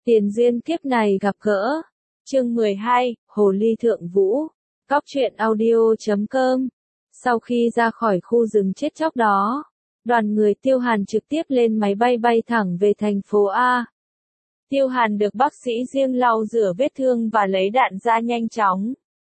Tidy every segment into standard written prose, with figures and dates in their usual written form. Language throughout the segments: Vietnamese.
Tiền duyên kiếp này gặp gỡ. Chương 12, Hồ ly thượng vũ. Cóc truyện audio.com. Sau khi ra khỏi khu rừng chết chóc đó, đoàn người Tiêu Hàn trực tiếp lên máy bay bay thẳng về thành phố A. Tiêu Hàn được bác sĩ riêng lau rửa vết thương và lấy đạn ra nhanh chóng.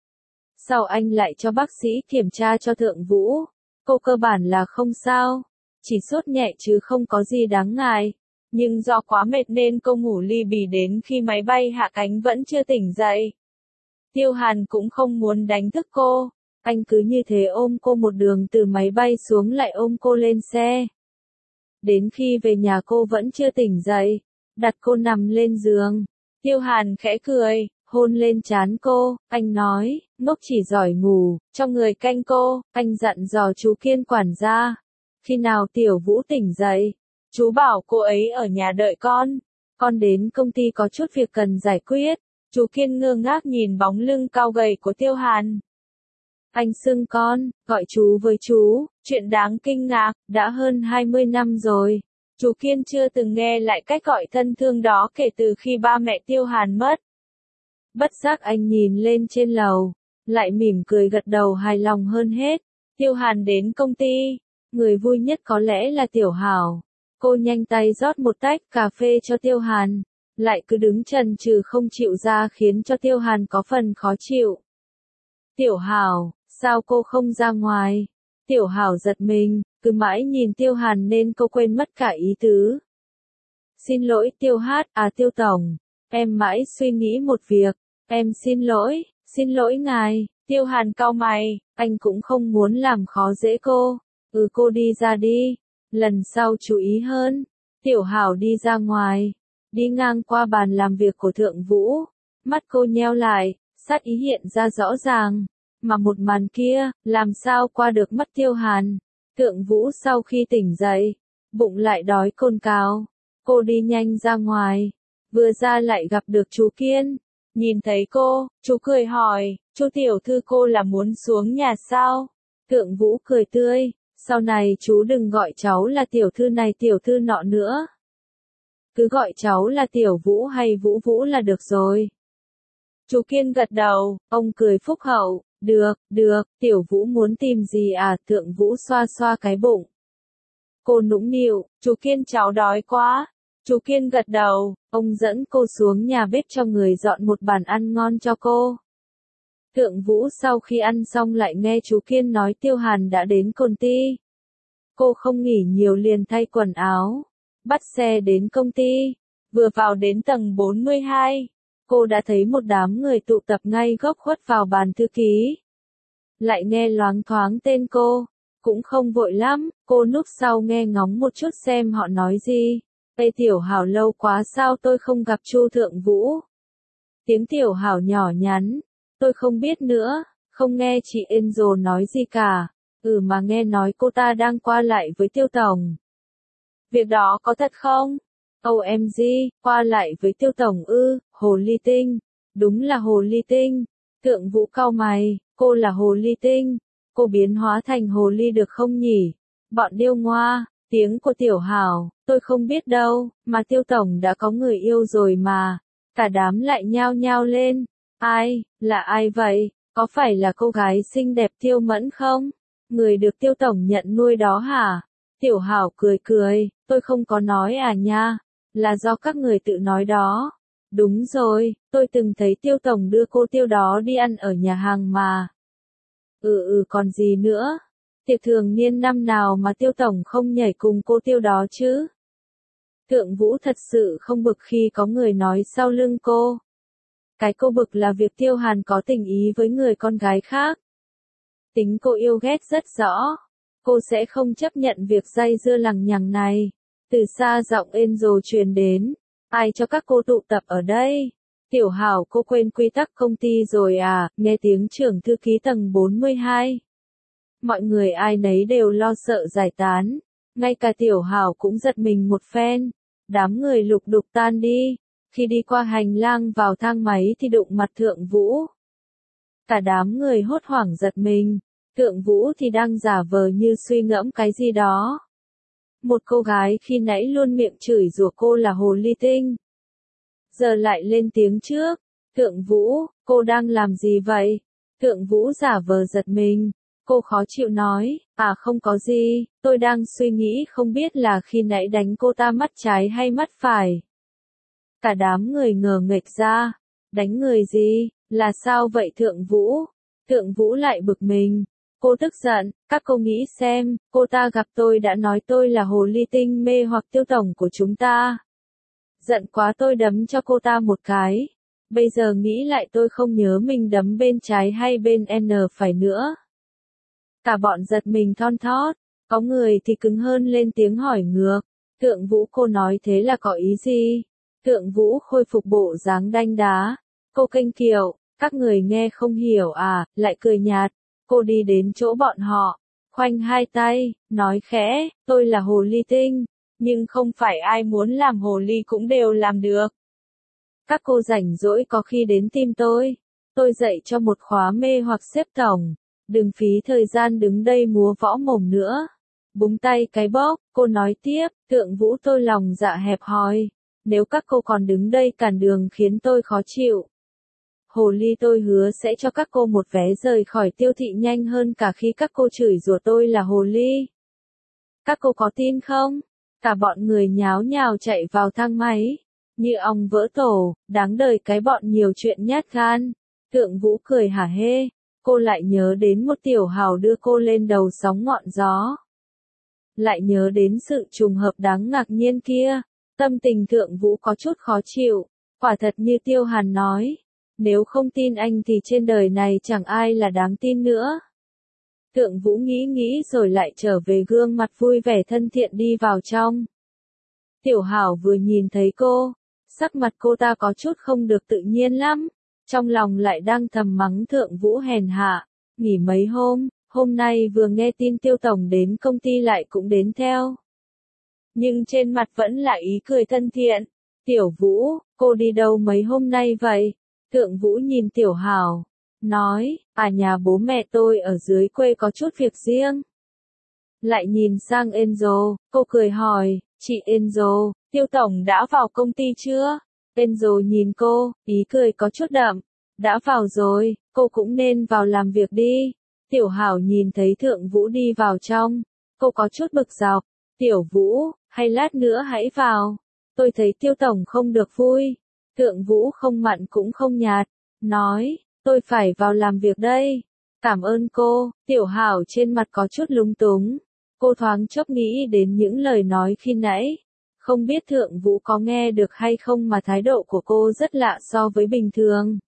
Sau anh lại cho bác sĩ kiểm tra cho Thượng Vũ. Cô cơ bản là không sao, chỉ sốt nhẹ chứ không có gì đáng ngại. Nhưng do quá mệt nên cô ngủ li bì đến khi máy bay hạ cánh vẫn chưa tỉnh dậy. Tiêu Hàn cũng không muốn đánh thức cô, anh cứ như thế ôm cô một đường từ máy bay xuống lại ôm cô lên xe. Đến khi về nhà cô vẫn chưa tỉnh dậy, đặt cô nằm lên giường. Tiêu Hàn khẽ cười, hôn lên trán cô, anh nói, ngốc chỉ giỏi ngủ, cho người canh cô, anh dặn dò chú Kiên quản gia. Khi nào Tiểu Vũ tỉnh dậy, chú bảo cô ấy ở nhà đợi con đến công ty có chút việc cần giải quyết. Chú Kiên ngơ ngác nhìn bóng lưng cao gầy của Tiêu Hàn. Anh xưng con, gọi chú với chú, chuyện đáng kinh ngạc, đã hơn 20 năm rồi. Chú Kiên chưa từng nghe lại cách gọi thân thương đó kể từ khi ba mẹ Tiêu Hàn mất. Bất giác anh nhìn lên trên lầu, lại mỉm cười gật đầu hài lòng hơn hết. Tiêu Hàn đến công ty, người vui nhất có lẽ là Tiểu Hảo. Cô nhanh tay rót một tách cà phê cho Tiêu Hàn, lại cứ đứng chần chừ không chịu ra khiến cho Tiêu Hàn có phần khó chịu. Tiểu Hảo, sao cô không ra ngoài? Tiểu Hảo giật mình, cứ mãi nhìn Tiêu Hàn nên cô quên mất cả ý tứ. Xin lỗi Tiêu Hát, Tiêu Tổng, em mãi suy nghĩ một việc, em xin lỗi ngài. Tiêu Hàn cau mày, anh cũng không muốn làm khó dễ cô. Cô đi ra đi, lần sau chú ý hơn. Tiểu Hảo đi ra ngoài, đi ngang qua bàn làm việc của Thượng Vũ, mắt cô nheo lại, sát ý hiện ra rõ ràng, mà một màn kia, làm sao qua được mắt Tiêu Hàn. Thượng Vũ sau khi tỉnh dậy, bụng lại đói cồn cào, cô đi nhanh ra ngoài, vừa ra lại gặp được chú Kiên. Nhìn thấy cô, chú cười hỏi, chú tiểu thư cô là muốn xuống nhà sao? Thượng Vũ cười tươi, sau này chú đừng gọi cháu là tiểu thư này tiểu thư nọ nữa. Cứ gọi cháu là Tiểu Vũ hay Vũ Vũ là được rồi. Chú Kiên gật đầu, ông cười phúc hậu, được, Tiểu Vũ muốn tìm gì à? Thượng Vũ xoa xoa cái bụng. Cô nũng nịu, chú Kiên cháu đói quá. Chú Kiên gật đầu, ông dẫn cô xuống nhà bếp cho người dọn một bàn ăn ngon cho cô. Thượng Vũ sau khi ăn xong lại nghe chú Kiên nói Tiêu Hàn đã đến công ty. Cô không nghỉ nhiều liền thay quần áo, bắt xe đến công ty. Vừa vào đến tầng 42, cô đã thấy một đám người tụ tập ngay góc khuất vào bàn thư ký. Lại nghe loáng thoáng tên cô, cũng không vội lắm, cô núp sau nghe ngóng một chút xem họ nói gì. Ê Tiểu Hảo lâu quá sao tôi không gặp Chu Thượng Vũ. Tiếng Tiểu Hảo nhỏ nhắn, tôi không biết nữa, không nghe chị Angel nói gì cả. Mà nghe nói cô ta đang qua lại với Tiêu Tổng. Việc đó có thật không? OMG, qua lại với Tiêu Tổng hồ ly tinh. Đúng là hồ ly tinh. Thượng Vũ cau mày, cô là hồ ly tinh. Cô biến hóa thành hồ ly được không nhỉ? Bọn điêu ngoa, tiếng của Tiểu Hảo, tôi không biết đâu, mà Tiêu Tổng đã có người yêu rồi mà. Cả đám lại nhao nhao lên. Ai, là ai vậy? Có phải là cô gái xinh đẹp Tiêu Mẫn không? Người được Tiêu Tổng nhận nuôi đó hả? Tiểu Hảo cười, tôi không có nói à nha, là do các người tự nói đó. Đúng rồi, tôi từng thấy Tiêu Tổng đưa cô Tiêu đó đi ăn ở nhà hàng mà. Còn gì nữa? Tiệc thường niên năm nào mà Tiêu Tổng không nhảy cùng cô Tiêu đó chứ? Thượng Vũ thật sự không bực khi có người nói sau lưng cô. Cái cô bực là việc Tiêu Hàn có tình ý với người con gái khác. Tính cô yêu ghét rất rõ. Cô sẽ không chấp nhận việc dây dưa lằng nhằng này. Từ xa giọng Angel truyền đến. Ai cho các cô tụ tập ở đây? Tiểu Hảo cô quên quy tắc công ty rồi à? Nghe tiếng trưởng thư ký tầng 42. Mọi người ai nấy đều lo sợ giải tán. Ngay cả Tiểu Hảo cũng giật mình một phen. Đám người lục đục tan đi. Khi đi qua hành lang vào thang máy thì đụng mặt Thượng Vũ. Cả đám người hốt hoảng giật mình. Thượng Vũ thì đang giả vờ như suy ngẫm cái gì đó. Một cô gái khi nãy luôn miệng chửi rủa cô là hồ ly tinh. giờ lại lên tiếng trước. Thượng Vũ, cô đang làm gì vậy? Thượng Vũ giả vờ giật mình. Cô khó chịu nói, không có gì, tôi đang suy nghĩ không biết là khi nãy đánh cô ta mắt trái hay mắt phải. Cả đám người ngờ nghệch ra. Đánh người gì, là sao vậy Thượng Vũ? Thượng Vũ lại bực mình. Cô tức giận, các cô nghĩ xem, cô ta gặp tôi đã nói tôi là hồ ly tinh mê hoặc Tiêu tổng của chúng ta. Giận quá tôi đấm cho cô ta một cái. Bây giờ nghĩ lại tôi không nhớ mình đấm bên trái hay bên N phải nữa. Cả bọn giật mình thon thót, có người thì cứng hơn lên tiếng hỏi ngược. Thượng Vũ cô nói thế là có ý gì? Thượng Vũ khôi phục bộ dáng đanh đá. Cô kênh kiệu, các người nghe không hiểu lại cười nhạt. Cô đi đến chỗ bọn họ, khoanh hai tay, nói khẽ, tôi là hồ ly tinh, nhưng không phải ai muốn làm hồ ly cũng đều làm được. Các cô rảnh rỗi có khi đến tìm tôi dạy cho một khóa mê hoặc xếp tổng, đừng phí thời gian đứng đây múa võ mồm nữa. Búng tay cái bóp, cô nói tiếp, Thượng Vũ tôi lòng dạ hẹp hòi, nếu các cô còn đứng đây cản đường khiến tôi khó chịu. Hồ ly tôi hứa sẽ cho các cô một vé rời khỏi Tiêu thị nhanh hơn cả khi các cô chửi rủa tôi là hồ ly. Các cô có tin không? Cả bọn người nháo nhào chạy vào thang máy. Như ong vỡ tổ, đáng đời cái bọn nhiều chuyện nhát gan. Thượng Vũ cười hả hê. Cô lại nhớ đến một tiểu hào đưa cô lên đầu sóng ngọn gió. Lại nhớ đến sự trùng hợp đáng ngạc nhiên kia. Tâm tình Thượng Vũ có chút khó chịu. Quả thật như Tiêu Hàn nói. Nếu không tin anh thì trên đời này chẳng ai là đáng tin nữa. Thượng Vũ nghĩ rồi lại trở về gương mặt vui vẻ thân thiện đi vào trong. Tiểu Hảo vừa nhìn thấy cô, sắc mặt cô ta có chút không được tự nhiên lắm, trong lòng lại đang thầm mắng Thượng Vũ hèn hạ, nghỉ mấy hôm nay vừa nghe tin Tiêu tổng đến công ty lại cũng đến theo. Nhưng trên mặt vẫn là ý cười thân thiện. Tiểu Vũ, cô đi đâu mấy hôm nay vậy? Thượng Vũ nhìn Tiểu Hảo, nói, nhà bố mẹ tôi ở dưới quê có chút việc riêng. Lại nhìn sang Enzo, cô cười hỏi, chị Enzo, Tiêu tổng đã vào công ty chưa? Enzo nhìn cô, ý cười có chút đậm, đã vào rồi, cô cũng nên vào làm việc đi. Tiểu Hảo nhìn thấy Thượng Vũ đi vào trong, cô có chút bực dọc, Tiểu Vũ, hay lát nữa hãy vào, tôi thấy Tiêu tổng không được vui. Thượng Vũ không mặn cũng không nhạt, nói, tôi phải vào làm việc đây. Cảm ơn cô. Tiểu Hảo trên mặt có chút lúng túng. Cô thoáng chốc nghĩ đến những lời nói khi nãy. Không biết Thượng Vũ có nghe được hay không mà thái độ của cô rất lạ so với bình thường.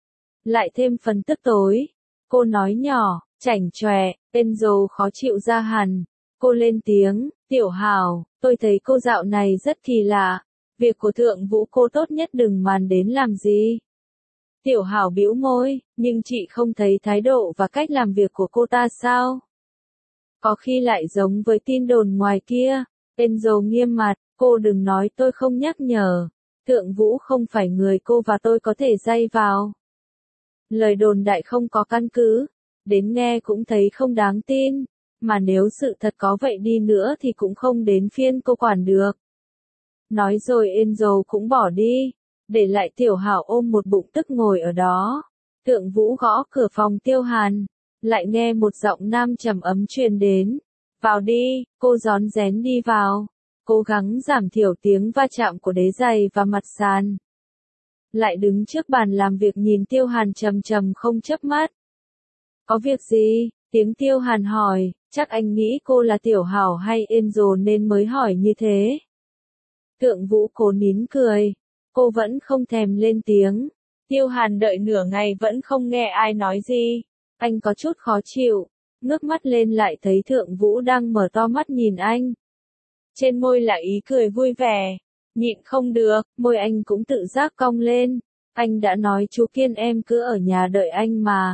Lại thêm phần tức tối. Cô nói nhỏ, chảnh chọe, Enzo khó chịu ra hẳn. Cô lên tiếng, Tiểu Hảo, tôi thấy cô dạo này rất kỳ lạ. Việc của Thượng Vũ cô tốt nhất đừng màn đến làm gì. Tiểu Hảo bĩu môi, nhưng chị không thấy thái độ và cách làm việc của cô ta sao? Có khi lại giống với tin đồn ngoài kia. Enzo nghiêm mặt, cô đừng nói tôi không nhắc nhở. Thượng Vũ không phải người cô và tôi có thể dây vào. Lời đồn đại không có căn cứ. Đến nghe cũng thấy không đáng tin. Mà nếu sự thật có vậy đi nữa thì cũng không đến phiên cô quản được. Nói rồi Enzo cũng bỏ đi, để lại Tiểu Hảo ôm một bụng tức ngồi ở đó. Thượng Vũ gõ cửa phòng Tiêu Hàn, lại nghe một giọng nam trầm ấm truyền đến. Vào đi, cô rón rén đi vào, cố gắng giảm thiểu tiếng va chạm của đế giày và mặt sàn. Lại đứng trước bàn làm việc nhìn Tiêu Hàn trầm trầm không chớp mắt. Có việc gì? Tiếng Tiêu Hàn hỏi, chắc anh nghĩ cô là Tiểu Hảo hay Enzo nên mới hỏi như thế. Thượng Vũ cố nín cười. Cô vẫn không thèm lên tiếng. Tiêu Hàn đợi nửa ngày vẫn không nghe ai nói gì. Anh có chút khó chịu. Ngước mắt lên lại thấy Thượng Vũ đang mở to mắt nhìn anh. Trên môi là ý cười vui vẻ. Nhịn không được, môi anh cũng tự giác cong lên. Anh đã nói chú Kiên em cứ ở nhà đợi anh mà.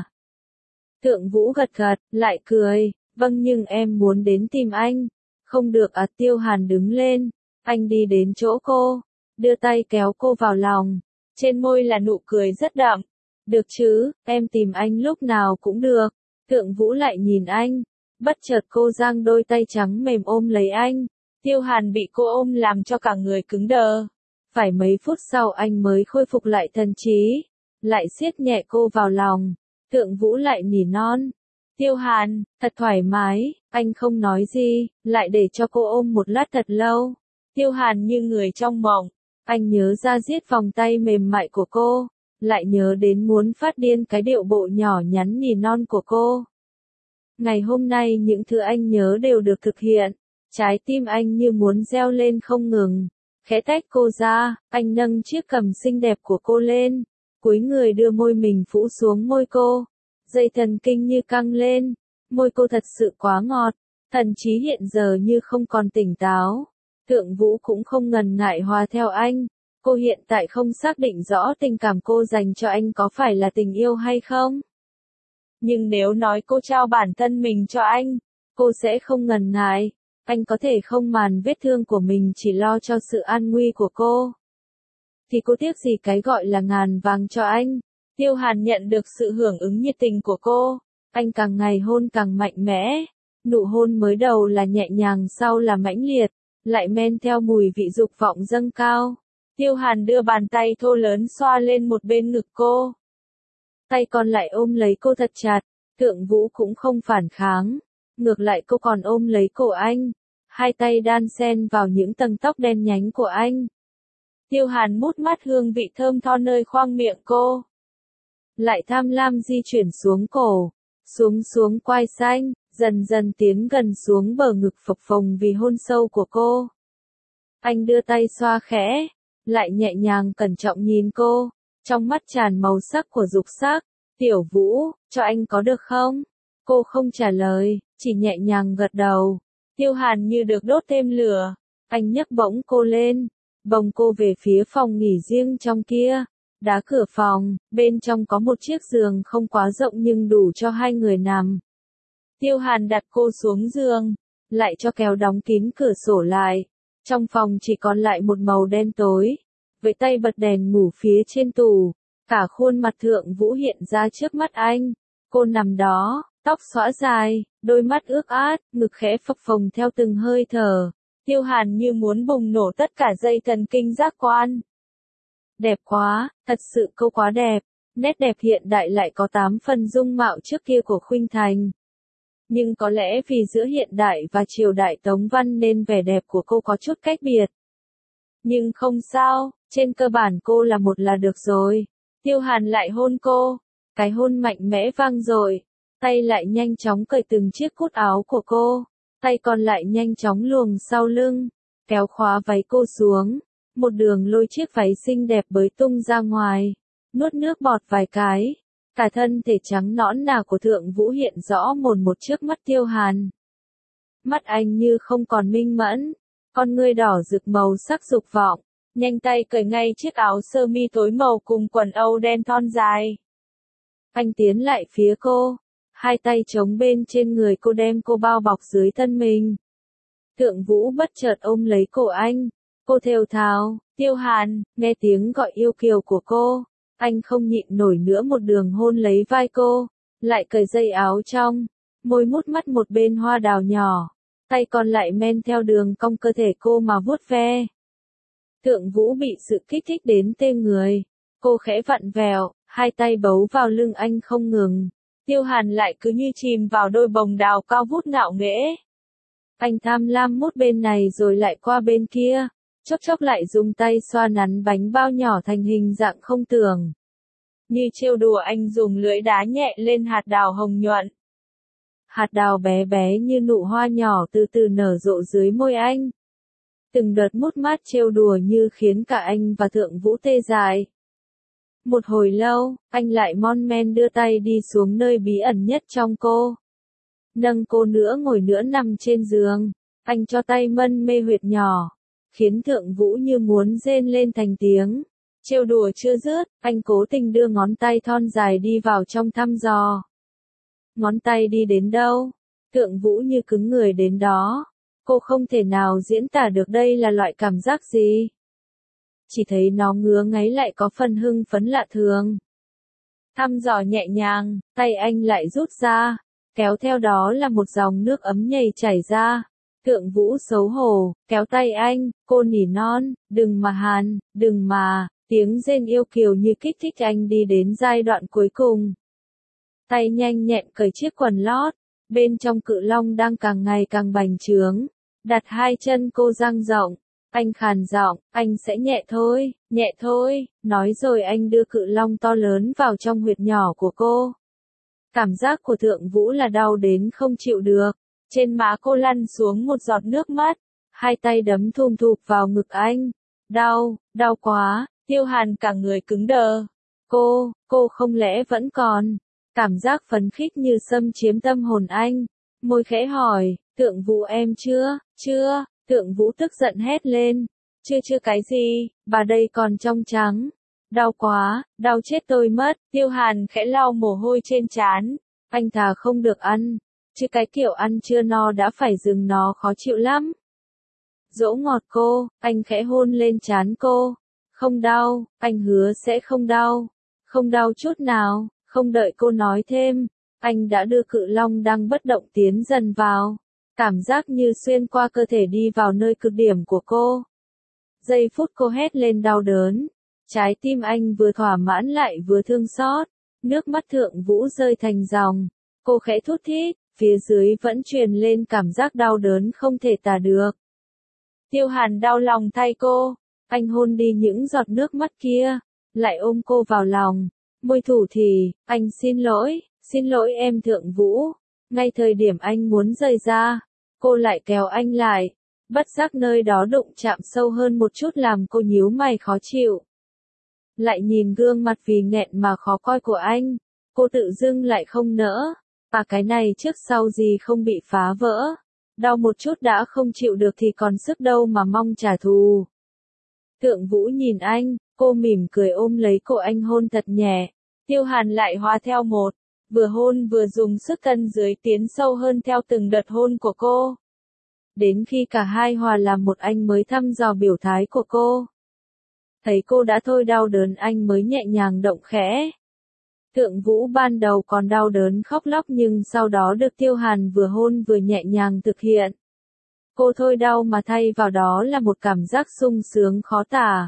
Thượng Vũ gật gật, lại cười. Vâng nhưng em muốn đến tìm anh. Không được Tiêu Hàn đứng lên. Anh đi đến chỗ cô, đưa tay kéo cô vào lòng, trên môi là nụ cười rất đậm. Được chứ, em tìm anh lúc nào cũng được. Thượng Vũ lại nhìn anh, bất chợt cô giang đôi tay trắng mềm ôm lấy anh. Tiêu Hàn bị cô ôm làm cho cả người cứng đờ. Phải mấy phút sau anh mới khôi phục lại thần trí, lại siết nhẹ cô vào lòng. Thượng Vũ lại nỉ non. Tiêu Hàn, thật thoải mái, anh không nói gì, lại để cho cô ôm một lát thật lâu. Tiêu Hàn như người trong mộng, anh nhớ ra giết vòng tay mềm mại của cô, lại nhớ đến muốn phát điên cái điệu bộ nhỏ nhắn nỉ non của cô. Ngày hôm nay những thứ anh nhớ đều được thực hiện, trái tim anh như muốn reo lên không ngừng. Khẽ tách cô ra, anh nâng chiếc cằm xinh đẹp của cô lên, cúi người đưa môi mình phủ xuống môi cô. Dây thần kinh như căng lên, môi cô thật sự quá ngọt, thần trí hiện giờ như không còn tỉnh táo. Thượng Vũ cũng không ngần ngại hòa theo anh, cô hiện tại không xác định rõ tình cảm cô dành cho anh có phải là tình yêu hay không. Nhưng nếu nói cô trao bản thân mình cho anh, cô sẽ không ngần ngại. Anh có thể không màn vết thương của mình chỉ lo cho sự an nguy của cô. Thì cô tiếc gì cái gọi là ngàn vàng cho anh. Tiêu Hàn nhận được sự hưởng ứng nhiệt tình của cô. Anh càng ngày hôn càng mạnh mẽ. Nụ hôn mới đầu là nhẹ nhàng sau là mãnh liệt, lại men theo mùi vị dục vọng dâng cao. Tiêu Hàn đưa bàn tay thô lớn xoa lên một bên ngực cô. Tay còn lại ôm lấy cô thật chặt. Thượng Vũ cũng không phản kháng. Ngược lại cô còn ôm lấy cổ anh, hai tay đan xen vào những tầng tóc đen nhánh của anh. Tiêu Hàn mút mắt hương vị thơm tho nơi khoang miệng cô. Lại tham lam di chuyển xuống cổ, xuống quai xanh, dần dần tiến gần xuống bờ ngực phập phồng vì hôn sâu của cô. Anh đưa tay xoa khẽ, lại nhẹ nhàng cẩn trọng nhìn cô, trong mắt tràn màu sắc của dục sắc. Tiểu Vũ, cho anh có được không? Cô không trả lời, chỉ nhẹ nhàng gật đầu. Tiêu Hàn như được đốt thêm lửa. Anh nhấc bổng cô lên, bồng cô về phía phòng nghỉ riêng trong kia. Đá cửa phòng, bên trong có một chiếc giường không quá rộng nhưng đủ cho hai người nằm. Tiêu Hàn đặt cô xuống giường, lại cho kéo đóng kín cửa sổ lại. Trong phòng chỉ còn lại một màu đen tối. Với tay bật đèn ngủ phía trên tủ, cả khuôn mặt Thượng Vũ hiện ra trước mắt anh. Cô nằm đó, tóc xõa dài, đôi mắt ướt át, ngực khẽ phập phồng theo từng hơi thở. Tiêu Hàn như muốn bùng nổ tất cả dây thần kinh giác quan. Đẹp quá, thật sự cô quá đẹp. Nét đẹp hiện đại lại có 8 phần dung mạo trước kia của Khuynh Thành. Nhưng có lẽ vì giữa hiện đại và triều đại Tống Văn nên vẻ đẹp của cô có chút cách biệt. Nhưng không sao, trên cơ bản cô là một là được rồi. Tiêu Hàn lại hôn cô. Cái hôn mạnh mẽ vang dội. Tay lại nhanh chóng cởi từng chiếc cúc áo của cô. Tay còn lại nhanh chóng luồn sau lưng, kéo khóa váy cô xuống. Một đường lôi chiếc váy xinh đẹp bới tung ra ngoài. Nuốt nước bọt vài cái. Cả thân thể trắng nõn nà của Thượng Vũ hiện rõ mồn một trước mắt Tiêu Hàn. Mắt anh như không còn minh mẫn. Con ngươi đỏ rực màu sắc dục vọng. Nhanh tay cởi ngay chiếc áo sơ mi tối màu cùng quần âu đen thon dài. Anh tiến lại phía cô. Hai tay chống bên trên người cô đem cô bao bọc dưới thân mình. Thượng Vũ bất chợt ôm lấy cổ anh. Cô thều thào, Tiêu Hàn, nghe tiếng gọi yêu kiều của cô. Anh không nhịn nổi nữa một đường hôn lấy vai cô. Lại cởi dây áo trong. Môi mút mắt một bên hoa đào nhỏ. Tay còn lại men theo đường cong cơ thể cô mà vuốt ve. Thượng Vũ bị sự kích thích đến tê người. Cô khẽ vặn vẹo, hai tay bấu vào lưng anh không ngừng. Tiêu Hàn lại cứ như chìm vào đôi bồng đào cao vút ngạo nghễ. Anh tham lam mút bên này rồi lại qua bên kia, chốc chốc lại dùng tay xoa nắn bánh bao nhỏ thành hình dạng không tưởng. Như trêu đùa anh dùng lưỡi đá nhẹ lên hạt đào hồng nhuận. Hạt đào bé bé như nụ hoa nhỏ từ từ nở rộ dưới môi anh. Từng đợt mút mát trêu đùa như khiến cả anh và Thượng Vũ tê dại. Một hồi lâu, anh lại mon men đưa tay đi xuống nơi bí ẩn nhất trong cô. Nâng cô nữa ngồi nữa nằm trên giường. Anh cho tay mân mê huyệt nhỏ, khiến Thượng Vũ như muốn rên lên thành tiếng. Trêu đùa chưa dứt, anh cố tình đưa ngón tay thon dài đi vào trong thăm dò. Ngón tay đi đến đâu? Thượng Vũ như cứng người đến đó. Cô không thể nào diễn tả được đây là loại cảm giác gì. Chỉ thấy nó ngứa ngáy lại có phần hưng phấn lạ thường. Thăm dò nhẹ nhàng, tay anh lại rút ra, kéo theo đó là một dòng nước ấm nhầy chảy ra. Thượng Vũ xấu hổ, kéo tay anh, cô nỉ non, đừng mà Hàn, đừng mà, tiếng rên yêu kiều như kích thích anh đi đến giai đoạn cuối cùng. Tay nhanh nhẹn cởi chiếc quần lót, bên trong Cự Long đang càng ngày càng bành trướng, đặt hai chân cô dang rộng, anh khàn giọng, anh sẽ nhẹ thôi, nói rồi anh đưa Cự Long to lớn vào trong huyệt nhỏ của cô. Cảm giác của Thượng Vũ là đau đến không chịu được, trên má cô lăn xuống một giọt nước mắt, hai tay đấm thùm thụp vào ngực anh. Đau quá, Tiêu Hàn cả người cứng đờ. Cô không lẽ vẫn còn? Cảm giác phấn khích như xâm chiếm tâm hồn anh. Môi khẽ hỏi, Thượng Vũ em chưa, Thượng Vũ tức giận hét lên. Chưa cái gì, bà đây còn trong trắng. Đau quá, đau chết tôi mất. Tiêu Hàn khẽ lau mồ hôi trên trán. Anh thà không được ăn, chứ cái kiểu ăn chưa no đã phải dừng nó khó chịu lắm. Dỗ ngọt cô, anh khẽ hôn lên trán cô. Không đau, anh hứa sẽ không đau. Không đau chút nào. Không đợi cô nói thêm, anh đã đưa Cự Long đang bất động tiến dần vào. Cảm giác như xuyên qua cơ thể đi vào nơi cực điểm của cô. Giây phút cô hét lên đau đớn. Trái tim anh vừa thỏa mãn lại vừa thương xót. Nước mắt Thượng Vũ rơi thành dòng. Cô khẽ thút thít, phía dưới vẫn truyền lên cảm giác đau đớn không thể tả được. Tiêu Hàn đau lòng thay cô. Anh hôn đi những giọt nước mắt kia, lại ôm cô vào lòng. Môi thủ thì, anh xin lỗi em Thượng Vũ. Ngay thời điểm anh muốn rời ra, cô lại kéo anh lại. Bất giác nơi đó đụng chạm sâu hơn một chút làm cô nhíu mày khó chịu. Lại nhìn gương mặt vì nghẹn mà khó coi của anh, cô tự dưng lại không nỡ. Cái này trước sau gì không bị phá vỡ. Đau một chút đã không chịu được thì còn sức đâu mà mong trả thù. Thượng Vũ nhìn anh, cô mỉm cười ôm lấy cổ anh hôn thật nhẹ. Tiêu Hàn lại hòa theo một, vừa hôn vừa dùng sức thân dưới tiến sâu hơn theo từng đợt hôn của cô. Đến khi cả hai hòa làm một anh mới thăm dò biểu thái của cô. Thấy cô đã thôi đau đớn anh mới nhẹ nhàng động khẽ. Thượng Vũ ban đầu còn đau đớn khóc lóc nhưng sau đó được Tiêu Hàn vừa hôn vừa nhẹ nhàng thực hiện. Cô thôi đau mà thay vào đó là một cảm giác sung sướng khó tả.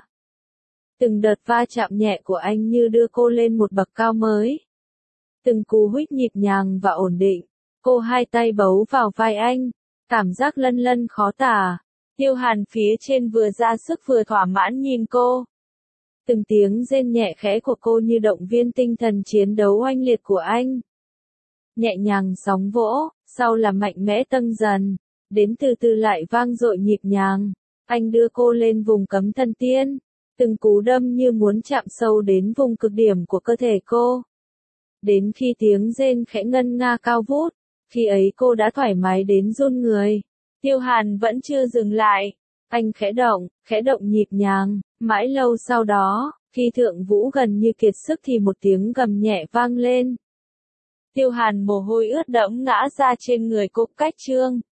Từng đợt va chạm nhẹ của anh như đưa cô lên một bậc cao mới. Từng cú huých nhịp nhàng và ổn định. Cô hai tay bấu vào vai anh. Cảm giác lân lân khó tả. Tiêu Hàn phía trên vừa ra sức vừa thỏa mãn nhìn cô. Từng tiếng rên nhẹ khẽ của cô như động viên tinh thần chiến đấu oanh liệt của anh. Nhẹ nhàng sóng vỗ, sau là mạnh mẽ tâng dần. Đến từ từ lại vang dội nhịp nhàng. Anh đưa cô lên vùng cấm thần tiên. Từng cú đâm như muốn chạm sâu đến vùng cực điểm của cơ thể cô. Đến khi tiếng rên khẽ ngân nga cao vút, khi ấy cô đã thoải mái đến run người. Tiêu Hàn vẫn chưa dừng lại. Anh khẽ động nhịp nhàng, mãi lâu sau đó, khi Thượng Vũ gần như kiệt sức thì một tiếng gầm nhẹ vang lên. Tiêu Hàn mồ hôi ướt đẫm ngã ra trên người cô cách trương.